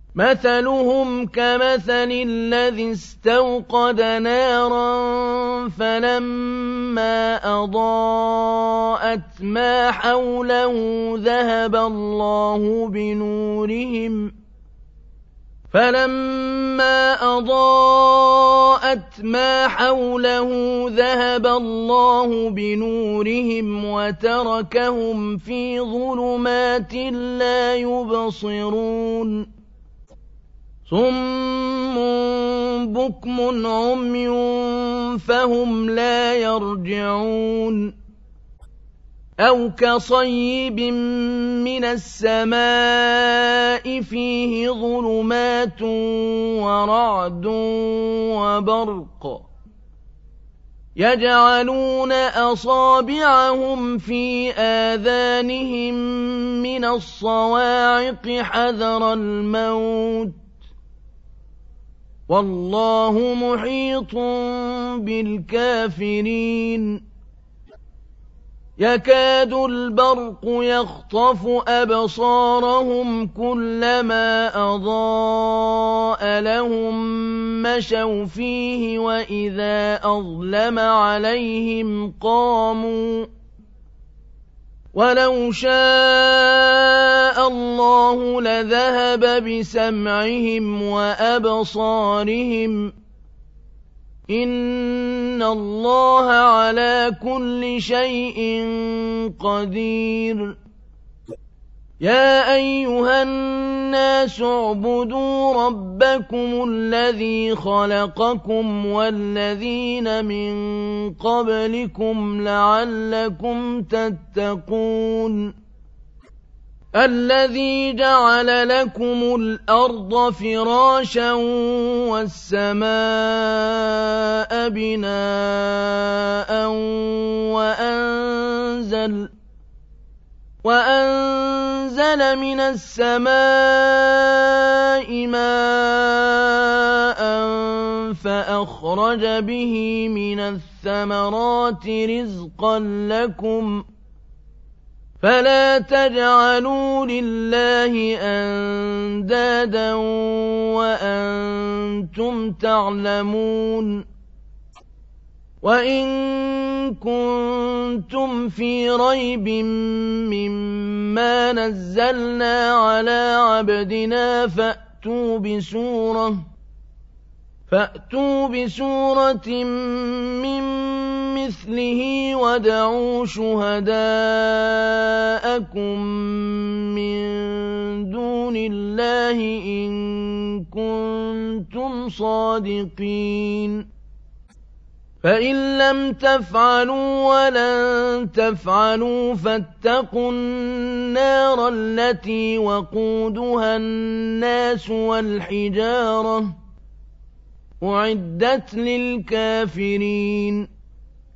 مثلهم كمثل الذي استوقد نارا فلما أضاءت ما حوله ذهب الله بنورهم وتركهم في ظلمات لا يبصرون صم بكم عمي فهم لا يرجعون أو كصيب من السماء فيه ظلمات ورعد وبرق يجعلون أصابعهم في آذانهم من الصواعق حذر الموت والله محيط بالكافرين يكاد البرق يخطف أبصارهم كلما أضاء لهم مشوا فيه وإذا أظلم عليهم قاموا ولو شاء الله لذهب بسمعهم وأبصارهم إن الله على كل شيء قدير يا أيها الناس اعبدوا ربكم الذي خلقكم والذين من قبلكم لعلكم تتقون الذي جعل لكم الأرض فراشا والسماء بناء وأنزل من السماء ماء فأخرج به من الثمرات رزقا لكم فلا تجعلوا لله أندادا وأنتم تعلمون وإن كنتم في ريب مما نزلنا على عبدنا فأتوا بسورة من مثله وادعوا شهداءكم من دون الله إن كنتم صادقين فإن لم تفعلوا ولن تفعلوا فاتقوا النار التي وقودها الناس والحجارة أعدت للكافرين